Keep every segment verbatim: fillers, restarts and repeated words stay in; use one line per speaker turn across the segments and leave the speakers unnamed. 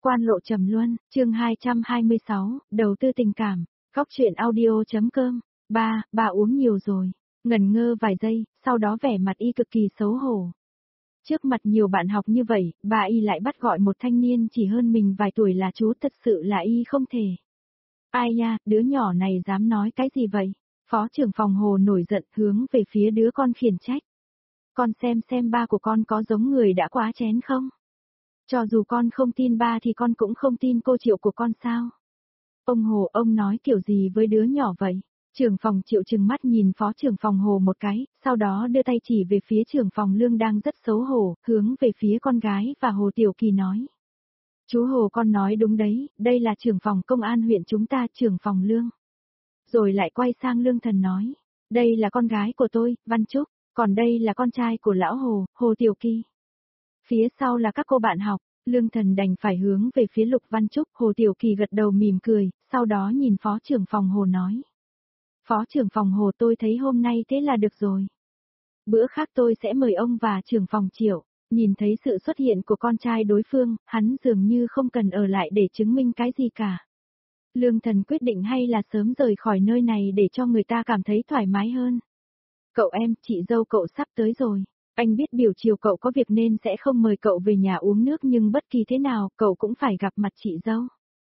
Quan Lộ Trầm Luân, chương hai trăm hai mươi sáu, đầu tư tình cảm, góc truyện audio.com, ba, bà uống nhiều rồi, ngẩn ngơ vài giây, sau đó vẻ mặt y cực kỳ xấu hổ. Trước mặt nhiều bạn học như vậy, bà y lại bắt gọi một thanh niên chỉ hơn mình vài tuổi là chú, thật sự là y không thể. Ai nha, đứa nhỏ này dám nói cái gì vậy? Phó trưởng phòng Hồ nổi giận hướng về phía đứa con khiển trách. Con xem xem ba của con có giống người đã quá chén không? Cho dù con không tin ba thì con cũng không tin cô Triệu của con sao? Ông Hồ, ông nói kiểu gì với đứa nhỏ vậy? Trưởng phòng Triệu trừng mắt nhìn phó trưởng phòng Hồ một cái, sau đó đưa tay chỉ về phía trưởng phòng Lương đang rất xấu hổ, hướng về phía con gái và Hồ Tiểu Kỳ nói. Chú Hồ, con nói đúng đấy, đây là trưởng phòng công an huyện chúng ta, trưởng phòng Lương. Rồi lại quay sang Lương Thần nói, đây là con gái của tôi, Văn Trúc, còn đây là con trai của lão Hồ, Hồ Tiểu Kỳ. Phía sau là các cô bạn học, Lương Thần đành phải hướng về phía Lục Văn Trúc, Hồ Tiểu Kỳ gật đầu mỉm cười, sau đó nhìn phó trưởng phòng Hồ nói. Phó trưởng phòng Hồ, tôi thấy hôm nay thế là được rồi. Bữa khác tôi sẽ mời ông và trưởng phòng Triệu. Nhìn thấy sự xuất hiện của con trai đối phương, hắn dường như không cần ở lại để chứng minh cái gì cả. Lương Thần quyết định hay là sớm rời khỏi nơi này để cho người ta cảm thấy thoải mái hơn. Cậu em, chị dâu cậu sắp tới rồi. Anh biết biểu chiều cậu có việc nên sẽ không mời cậu về nhà uống nước, nhưng bất kỳ thế nào, cậu cũng phải gặp mặt chị dâu.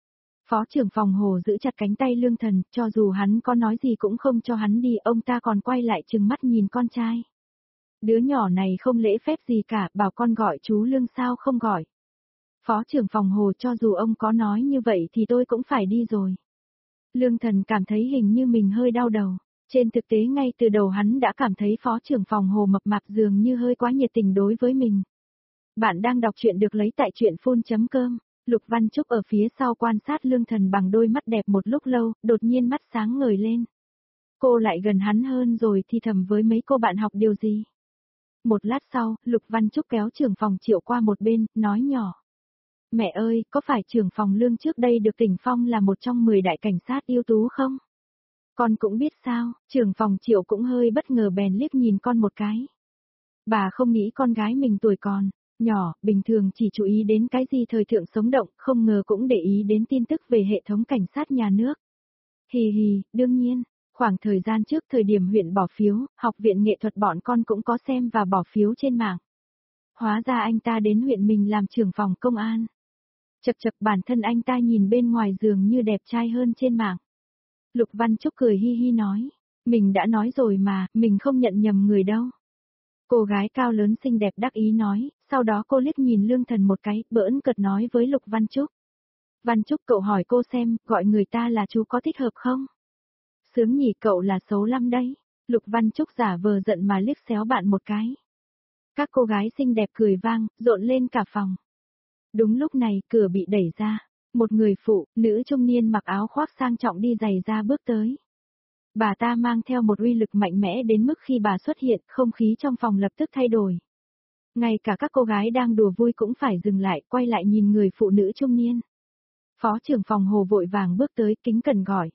Phó trưởng phòng Hồ giữ chặt cánh tay Lương Thần, cho dù hắn có nói gì cũng không cho hắn đi, ông ta còn quay lại trừng mắt nhìn con trai. Đứa nhỏ này không lễ phép gì cả, bảo con gọi chú Lương sao không gọi. Phó trưởng phòng Hồ, cho dù ông có nói như vậy thì tôi cũng phải đi rồi. Lương Thần cảm thấy hình như mình hơi đau đầu. Trên thực tế ngay từ đầu hắn đã cảm thấy phó trưởng phòng Hồ mập mạp dường như hơi quá nhiệt tình đối với mình. Bạn đang đọc truyện được lấy tại truyện phun chấm com. Lục Văn Trúc ở phía sau quan sát Lương Thần bằng đôi mắt đẹp một lúc lâu, đột nhiên mắt sáng ngời lên. Cô lại gần hắn hơn rồi thì thầm với mấy cô bạn học điều gì. Một lát sau, Lục Văn Trúc kéo trưởng phòng Triệu qua một bên, nói nhỏ. Mẹ ơi, có phải trưởng phòng Lương trước đây được tỉnh phong là một trong mười đại cảnh sát ưu tú không? Con cũng biết sao, trưởng phòng Triệu cũng hơi bất ngờ bèn liếc nhìn con một cái. Bà không nghĩ con gái mình tuổi còn nhỏ, bình thường chỉ chú ý đến cái gì thời thượng sống động, không ngờ cũng để ý đến tin tức về hệ thống cảnh sát nhà nước. Hì hì, đương nhiên, khoảng thời gian trước thời điểm huyện bỏ phiếu, học viện nghệ thuật bọn con cũng có xem và bỏ phiếu trên mạng. Hóa ra anh ta đến huyện mình làm trưởng phòng công an. Chật chật, bản thân anh ta nhìn bên ngoài dường như đẹp trai hơn trên mạng. Lục Văn Trúc cười hi hi nói, mình đã nói rồi mà, mình không nhận nhầm người đâu. Cô gái cao lớn xinh đẹp đắc ý nói, sau đó cô liếc nhìn Lương Thần một cái, bỡn cợt nói với Lục Văn Trúc. Văn Trúc, cậu hỏi cô xem, gọi người ta là chú có thích hợp không? Sướng nhỉ, cậu là xấu lắm đấy. Lục Văn Trúc giả vờ giận mà liếc xéo bạn một cái. Các cô gái xinh đẹp cười vang, rộn lên cả phòng. Đúng lúc này, cửa bị đẩy ra. Một người phụ nữ trung niên mặc áo khoác sang trọng đi giày ra bước tới. Bà ta mang theo một uy lực mạnh mẽ đến mức khi bà xuất hiện, không khí trong phòng lập tức thay đổi. Ngay cả các cô gái đang đùa vui cũng phải dừng lại, quay lại nhìn người phụ nữ trung niên. Phó trưởng phòng Hồ vội vàng bước tới, kính cẩn gọi.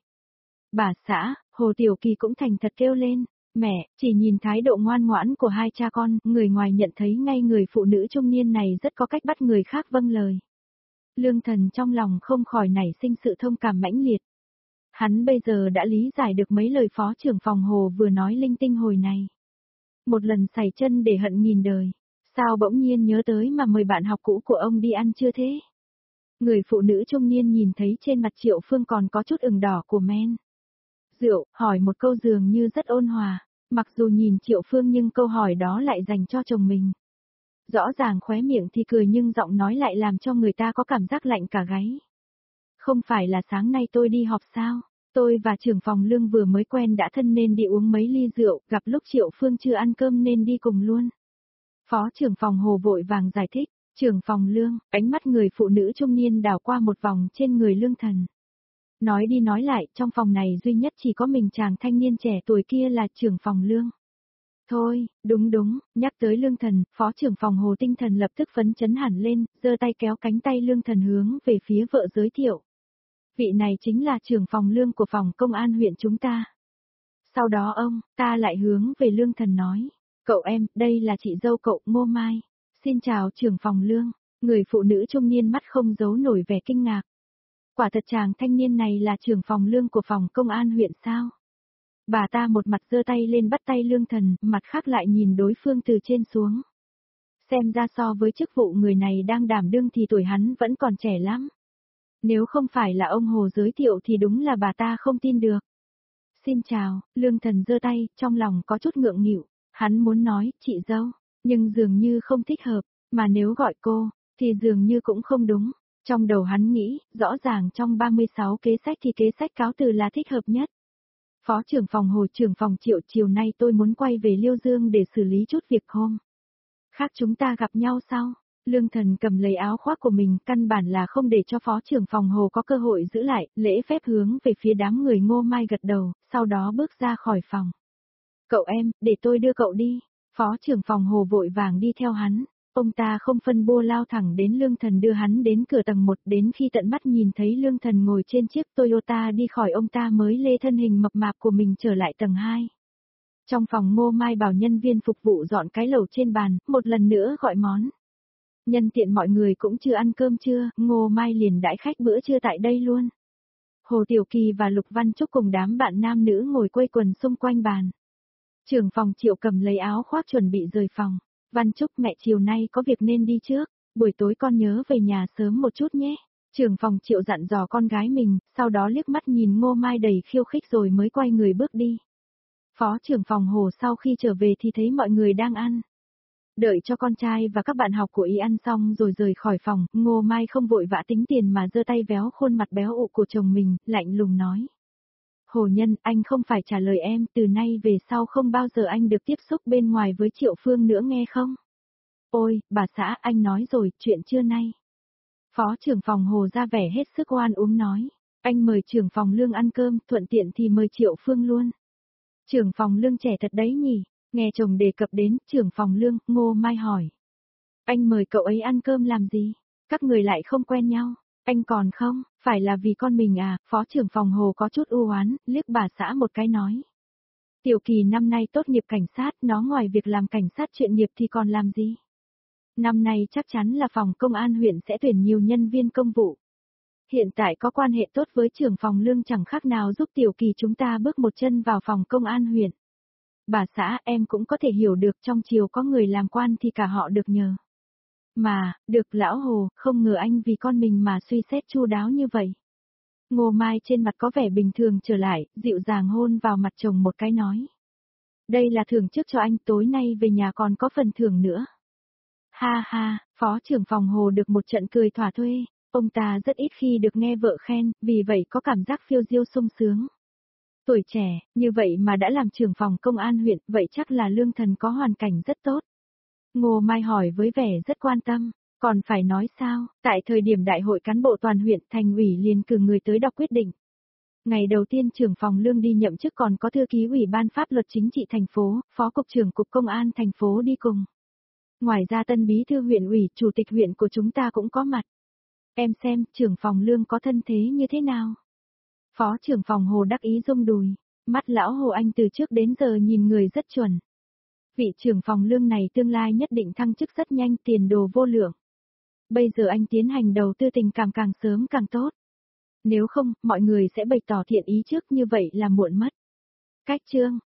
Bà xã, Hồ Tiểu Kỳ cũng thành thật kêu lên. Mẹ, chỉ nhìn thái độ ngoan ngoãn của hai cha con, người ngoài nhận thấy ngay người phụ nữ trung niên này rất có cách bắt người khác vâng lời. Lương Thần trong lòng không khỏi nảy sinh sự thông cảm mãnh liệt. Hắn bây giờ đã lý giải được mấy lời phó trưởng phòng Hồ vừa nói linh tinh hồi này. Một lần sảy chân để hận nghìn đời, sao bỗng nhiên nhớ tới mà mời bạn học cũ của ông đi ăn chưa thế? Người phụ nữ trung niên nhìn thấy trên mặt Triệu Phương còn có chút ửng đỏ của men. Rượu, hỏi một câu dường như rất ôn hòa, mặc dù nhìn Triệu Phương nhưng câu hỏi đó lại dành cho chồng mình. Rõ ràng khóe miệng thì cười nhưng giọng nói lại làm cho người ta có cảm giác lạnh cả gáy. Không phải là sáng nay tôi đi họp sao? Tôi và trưởng phòng Lương vừa mới quen đã thân nên đi uống mấy ly rượu, gặp lúc Triệu Phương chưa ăn cơm nên đi cùng luôn. Phó trưởng phòng Hồ vội vàng giải thích, trưởng phòng Lương, ánh mắt người phụ nữ trung niên đảo qua một vòng trên người Lương Thần. Nói đi nói lại, trong phòng này duy nhất chỉ có mình chàng thanh niên trẻ tuổi kia là trưởng phòng Lương. Thôi, đúng đúng, nhắc tới Lương Thần, phó trưởng phòng Hồ tinh thần lập tức phấn chấn hẳn lên, giơ tay kéo cánh tay Lương Thần hướng về phía vợ giới thiệu. Vị này chính là trưởng phòng Lương của phòng công an huyện chúng ta. Sau đó ông, ta lại hướng về Lương Thần nói, cậu em, đây là chị dâu cậu, Ngô Mai. Xin chào trưởng phòng Lương. Người phụ nữ trung niên mắt không giấu nổi vẻ kinh ngạc. Quả thật chàng thanh niên này là trưởng phòng lương của phòng công an huyện sao? Bà ta một mặt giơ tay lên bắt tay Lương Thần, mặt khác lại nhìn đối phương từ trên xuống. Xem ra so với chức vụ người này đang đảm đương thì tuổi hắn vẫn còn trẻ lắm. Nếu không phải là ông Hồ giới thiệu thì đúng là bà ta không tin được. Xin chào, Lương Thần giơ tay, trong lòng có chút ngượng nghịu. Hắn muốn nói, chị dâu, nhưng dường như không thích hợp, mà nếu gọi cô, thì dường như cũng không đúng. Trong đầu hắn nghĩ, rõ ràng trong ba mươi sáu kế sách thì kế sách cáo từ là thích hợp nhất. Phó trưởng phòng Hồ, trưởng phòng Triệu, chiều nay tôi muốn quay về Liêu Dương để xử lý chút việc hôm khác chúng ta gặp nhau sau. Lương Thần cầm lấy áo khoác của mình, căn bản là không để cho phó trưởng phòng Hồ có cơ hội giữ lại, lễ phép hướng về phía đám người Ngô Mai gật đầu, sau đó bước ra khỏi phòng. Cậu em, để tôi đưa cậu đi. Phó trưởng phòng Hồ vội vàng đi theo hắn. Ông ta không phân bua lao thẳng đến Lương Thần đưa hắn đến cửa tầng một, đến khi tận mắt nhìn thấy Lương Thần ngồi trên chiếc Toyota đi khỏi ông ta mới lê thân hình mập mạp của mình trở lại tầng hai. Trong phòng Ngô Mai bảo nhân viên phục vụ dọn cái lẩu trên bàn, một lần nữa gọi món. Nhân tiện mọi người cũng chưa ăn cơm trưa, Ngô Mai liền đãi khách bữa trưa tại đây luôn. Hồ Tiểu Kỳ và Lục Văn Trúc cùng đám bạn nam nữ ngồi quây quần xung quanh bàn. Trưởng phòng Triệu cầm lấy áo khoác chuẩn bị rời phòng. Văn Trúc, mẹ chiều nay có việc nên đi trước, buổi tối con nhớ về nhà sớm một chút nhé. Trưởng phòng Triệu dặn dò con gái mình, sau đó liếc mắt nhìn Ngô Mai đầy khiêu khích rồi mới quay người bước đi. Phó trưởng phòng Hồ sau khi trở về thì thấy mọi người đang ăn. Đợi cho con trai và các bạn học của ý ăn xong rồi rời khỏi phòng, Ngô Mai không vội vã tính tiền mà giơ tay véo khuôn mặt béo ụ của chồng mình, lạnh lùng nói. Hồ Nhân, anh không phải trả lời em, từ nay về sau không bao giờ anh được tiếp xúc bên ngoài với Triệu Phương nữa nghe không? Ôi, bà xã, anh nói rồi, chuyện trưa nay. Phó trưởng phòng Hồ ra vẻ hết sức oan uống nói. Anh mời trưởng phòng Lương ăn cơm, thuận tiện thì mời Triệu Phương luôn. Trưởng phòng Lương trẻ thật đấy nhỉ? Nghe chồng đề cập đến trưởng phòng Lương, Ngô Mai hỏi. Anh mời cậu ấy ăn cơm làm gì? Các người lại không quen nhau. Anh còn không, phải là vì con mình à? Phó trưởng phòng Hồ có chút u oán, liếc bà xã một cái nói. Tiểu Kỳ năm nay tốt nghiệp cảnh sát, nó ngoài việc làm cảnh sát chuyên nghiệp thì còn làm gì? Năm nay chắc chắn là phòng công an huyện sẽ tuyển nhiều nhân viên công vụ. Hiện tại có quan hệ tốt với trưởng phòng Lương chẳng khác nào giúp Tiểu Kỳ chúng ta bước một chân vào phòng công an huyện. Bà xã, em cũng có thể hiểu được trong chiều có người làm quan thì cả họ được nhờ. Mà, được lão Hồ, không ngờ anh vì con mình mà suy xét chu đáo như vậy. Ngô Mai trên mặt có vẻ bình thường trở lại, dịu dàng hôn vào mặt chồng một cái nói. Đây là thưởng trước cho anh, tối nay về nhà còn có phần thưởng nữa. Ha ha, phó trưởng phòng Hồ được một trận cười thỏa thuê, ông ta rất ít khi được nghe vợ khen, vì vậy có cảm giác phiêu diêu sung sướng. Tuổi trẻ, như vậy mà đã làm trưởng phòng công an huyện, vậy chắc là Lương Thần có hoàn cảnh rất tốt. Ngô Mai hỏi với vẻ rất quan tâm, còn phải nói sao, tại thời điểm đại hội cán bộ toàn huyện, thành ủy liền cử người tới đọc quyết định. Ngày đầu tiên trưởng phòng Lương đi nhậm chức còn có thư ký ủy ban pháp luật chính trị thành phố, phó cục trưởng cục công an thành phố đi cùng. Ngoài ra tân bí thư huyện ủy, chủ tịch huyện của chúng ta cũng có mặt. Em xem, trưởng phòng Lương có thân thế như thế nào? Phó trưởng phòng Hồ đắc ý rung đùi, mắt lão Hồ anh từ trước đến giờ nhìn người rất chuẩn. Vị trưởng phòng Lương này tương lai nhất định thăng chức rất nhanh, tiền đồ vô lượng. Bây giờ anh tiến hành đầu tư tình cảm càng sớm càng tốt. Nếu không, mọi người sẽ bày tỏ thiện ý trước như vậy là muộn mất. Cách chương